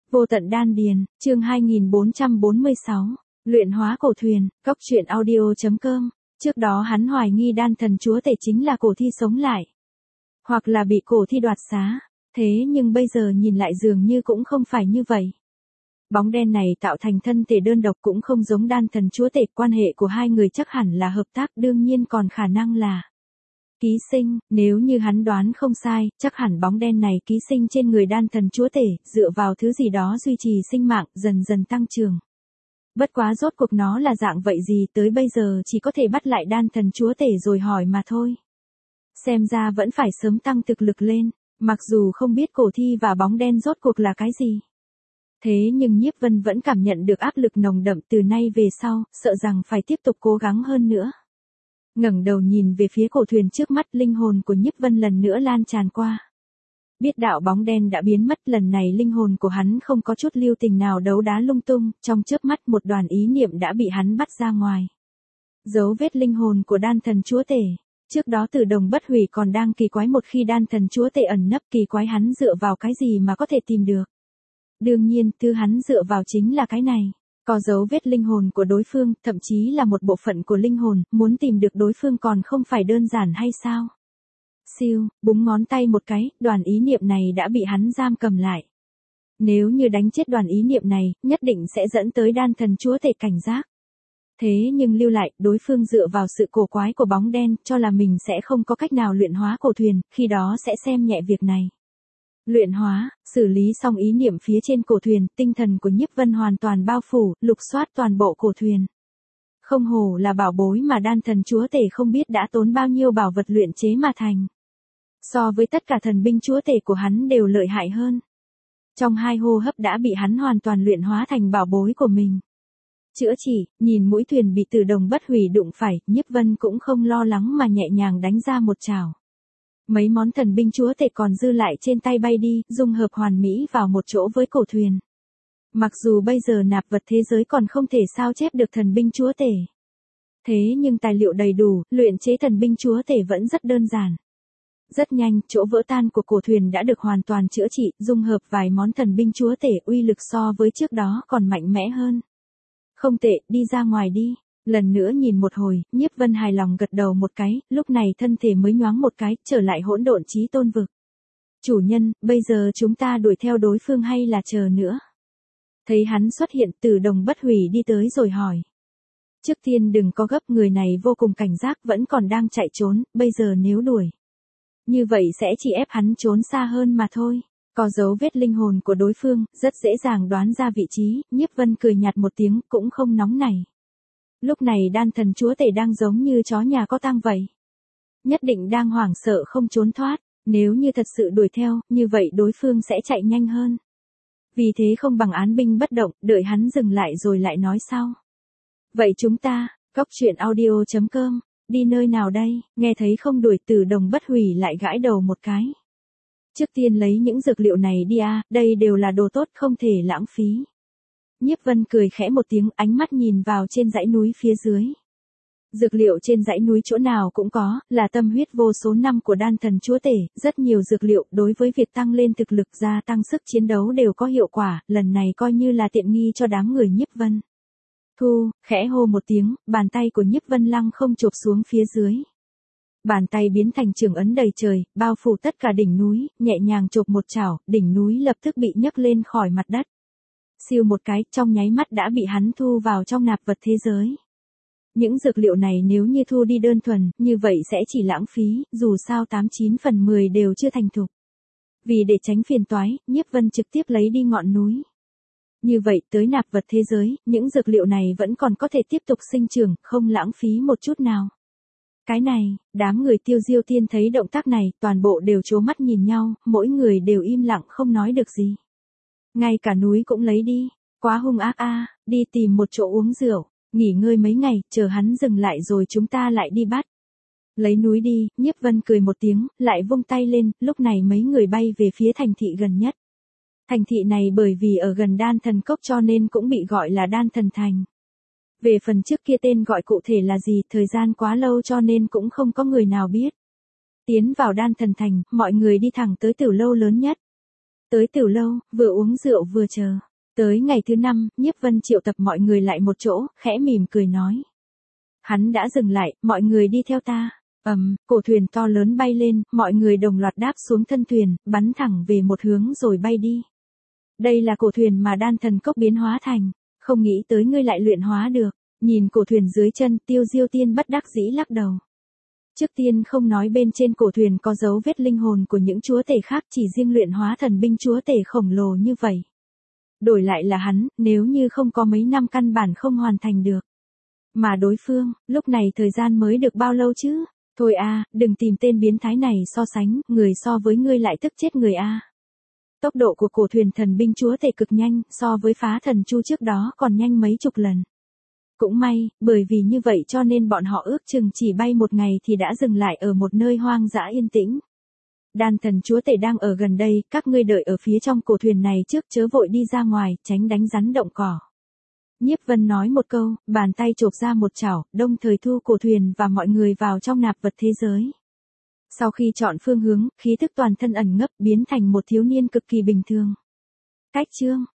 Vô tận đan điền, chương 2446, luyện hóa cổ thuyền, góc truyện audio.com. Trước đó hắn hoài nghi đan thần chúa tể chính là cổ thi sống lại, hoặc là bị cổ thi đoạt xá, thế nhưng bây giờ nhìn lại dường như cũng không phải như vậy. Bóng đen này tạo thành thân thể đơn độc cũng không giống đan thần chúa tể, quan hệ của hai người chắc hẳn là hợp tác, đương nhiên còn khả năng là ký sinh, nếu như hắn đoán không sai, chắc hẳn bóng đen này ký sinh trên người đan thần chúa tể, dựa vào thứ gì đó duy trì sinh mạng, dần dần tăng trưởng. Bất quá rốt cuộc nó là dạng vậy gì, tới bây giờ chỉ có thể bắt lại đan thần chúa tể rồi hỏi mà thôi. Xem ra vẫn phải sớm tăng thực lực lên, mặc dù không biết cổ thi và bóng đen rốt cuộc là cái gì. Thế nhưng Nhiếp Vân vẫn cảm nhận được áp lực nồng đậm, từ nay về sau, sợ rằng phải tiếp tục cố gắng hơn nữa. Ngẩng đầu nhìn về phía cổ thuyền trước mắt, linh hồn của Nhiếp Vân lần nữa lan tràn qua. Biết đạo bóng đen đã biến mất, lần này linh hồn của hắn không có chút lưu tình nào đấu đá lung tung, trong chớp mắt một đoàn ý niệm đã bị hắn bắt ra ngoài. Dấu vết linh hồn của đan thần chúa tể. Trước đó Tử Đồng Bất Hủy còn đang kỳ quái một khi đan thần chúa tể ẩn nấp, kỳ quái hắn dựa vào cái gì mà có thể tìm được. Đương nhiên, thứ hắn dựa vào chính là cái này. Có dấu vết linh hồn của đối phương, thậm chí là một bộ phận của linh hồn, muốn tìm được đối phương còn không phải đơn giản hay sao? Siêu, búng ngón tay một cái, đoàn ý niệm này đã bị hắn giam cầm lại. Nếu như đánh chết đoàn ý niệm này, nhất định sẽ dẫn tới đan thần chúa tể cảnh giác. Thế nhưng lưu lại, đối phương dựa vào sự cổ quái của bóng đen, cho là mình sẽ không có cách nào luyện hóa cổ thuyền, khi đó sẽ xem nhẹ việc này. Luyện hóa, xử lý xong ý niệm phía trên cổ thuyền, tinh thần của Nhiếp Vân hoàn toàn bao phủ, lục soát toàn bộ cổ thuyền. Không hổ là bảo bối mà đan thần chúa tể không biết đã tốn bao nhiêu bảo vật luyện chế mà thành. So với tất cả thần binh chúa tể của hắn đều lợi hại hơn. Trong 2 hô hấp đã bị hắn hoàn toàn luyện hóa thành bảo bối của mình. Chữa trị, nhìn mũi thuyền bị Tử Đồng Bất Hủy đụng phải, Nhiếp Vân cũng không lo lắng mà nhẹ nhàng đánh ra một chảo. Mấy món thần binh chúa tể còn dư lại trên tay bay đi, dung hợp hoàn mỹ vào một chỗ với cổ thuyền. Mặc dù bây giờ nạp vật thế giới còn không thể sao chép được thần binh chúa tể. Thế nhưng tài liệu đầy đủ, luyện chế thần binh chúa tể vẫn rất đơn giản. Rất nhanh, chỗ vỡ tan của cổ thuyền đã được hoàn toàn chữa trị, dung hợp vài món thần binh chúa tể, uy lực so với trước đó còn mạnh mẽ hơn. Không tệ, đi ra ngoài đi. Lần nữa nhìn một hồi, Nhiếp Vân hài lòng gật đầu một cái, lúc này thân thể mới nhoáng một cái, trở lại hỗn độn chí tôn vực. Chủ nhân, bây giờ chúng ta đuổi theo đối phương hay là chờ nữa? Thấy hắn xuất hiện, Tử Đồng Bất Hủy đi tới rồi hỏi. Trước tiên đừng có gấp, người này vô cùng cảnh giác, vẫn còn đang chạy trốn, bây giờ nếu đuổi. Như vậy sẽ chỉ ép hắn trốn xa hơn mà thôi. Có dấu vết linh hồn của đối phương, rất dễ dàng đoán ra vị trí, Nhiếp Vân cười nhạt một tiếng, cũng không nóng nảy. Lúc này đan thần chúa tể đang giống như chó nhà có tang vậy. Nhất định đang hoảng sợ không trốn thoát, nếu như thật sự đuổi theo, như vậy đối phương sẽ chạy nhanh hơn. Vì thế không bằng án binh bất động, đợi hắn dừng lại rồi lại nói sau. Vậy chúng ta, góc truyện audio.com, đi nơi nào đây? Nghe thấy không đuổi, Tử Đồng Bất Hủy lại gãi đầu một cái. Trước tiên lấy những dược liệu này đi a, đây đều là đồ tốt không thể lãng phí. Nhiếp Vân cười khẽ một tiếng, ánh mắt nhìn vào trên dãy núi phía dưới. Dược liệu trên dãy núi chỗ nào cũng có, là tâm huyết vô số năm của đan thần chúa tể, rất nhiều dược liệu đối với việc tăng lên thực lực, gia tăng sức chiến đấu đều có hiệu quả, lần này coi như là tiện nghi cho đám người Nhiếp Vân. Thu, khẽ hô một tiếng, bàn tay của Nhiếp Vân lăng không chộp xuống phía dưới. Bàn tay biến thành trường ấn đầy trời, bao phủ tất cả đỉnh núi, nhẹ nhàng chộp một chảo, đỉnh núi lập tức bị nhấc lên khỏi mặt đất. Siêu một cái, trong nháy mắt đã bị hắn thu vào trong nạp vật thế giới. Những dược liệu này nếu như thu đi đơn thuần, như vậy sẽ chỉ lãng phí, dù sao 89 phần 10 đều chưa thành thục. Vì để tránh phiền toái, Nhiếp Vân trực tiếp lấy đi ngọn núi. Như vậy, tới nạp vật thế giới, những dược liệu này vẫn còn có thể tiếp tục sinh trưởng, không lãng phí một chút nào. Cái này, đám người Tiêu Diêu Tiên thấy động tác này, toàn bộ đều trố mắt nhìn nhau, mỗi người đều im lặng không nói được gì. Ngay cả núi cũng lấy đi, quá hung ác a, đi tìm một chỗ uống rượu, nghỉ ngơi mấy ngày, chờ hắn dừng lại rồi chúng ta lại đi bắt. Lấy núi đi, Nhiếp Vân cười một tiếng, lại vung tay lên, lúc này mấy người bay về phía thành thị gần nhất. Thành thị này bởi vì ở gần đan thần cốc cho nên cũng bị gọi là đan thần thành. Về phần trước kia tên gọi cụ thể là gì, thời gian quá lâu cho nên cũng không có người nào biết. Tiến vào đan thần thành, mọi người đi thẳng tới tiểu lâu lớn nhất. Tới Tiểu Lâu, vừa uống rượu vừa chờ. Tới ngày thứ 5, Nhiếp Vân triệu tập mọi người lại một chỗ, khẽ mỉm cười nói. Hắn đã dừng lại, mọi người đi theo ta. Cổ thuyền to lớn bay lên, mọi người đồng loạt đáp xuống thân thuyền, bắn thẳng về một hướng rồi bay đi. Đây là cổ thuyền mà đan thần cốc biến hóa thành. Không nghĩ tới ngươi lại luyện hóa được. Nhìn cổ thuyền dưới chân, Tiêu Diêu Tiên bất đắc dĩ lắc đầu. Trước tiên không nói bên trên cổ thuyền có dấu vết linh hồn của những chúa tể khác, chỉ riêng luyện hóa thần binh chúa tể khổng lồ như vậy. Đổi lại là hắn, nếu như không có mấy năm căn bản không hoàn thành được. Mà đối phương, lúc này thời gian mới được bao lâu chứ? Thôi đừng tìm tên biến thái này so sánh, người so với ngươi lại tức chết người Tốc độ của cổ thuyền thần binh chúa tể cực nhanh, so với phá thần chu trước đó còn nhanh mấy chục lần. Cũng may, bởi vì như vậy cho nên bọn họ ước chừng chỉ bay một ngày thì đã dừng lại ở một nơi hoang dã yên tĩnh. Đan thần chúa tể đang ở gần đây, các ngươi đợi ở phía trong cổ thuyền này trước, chớ vội đi ra ngoài, tránh đánh rắn động cỏ. Nhiếp Vân nói một câu, bàn tay chộp ra một chảo, đồng thời thu cổ thuyền và mọi người vào trong nạp vật thế giới. Sau khi chọn phương hướng, khí thức toàn thân ẩn ngấp biến thành một thiếu niên cực kỳ bình thường. Cách chương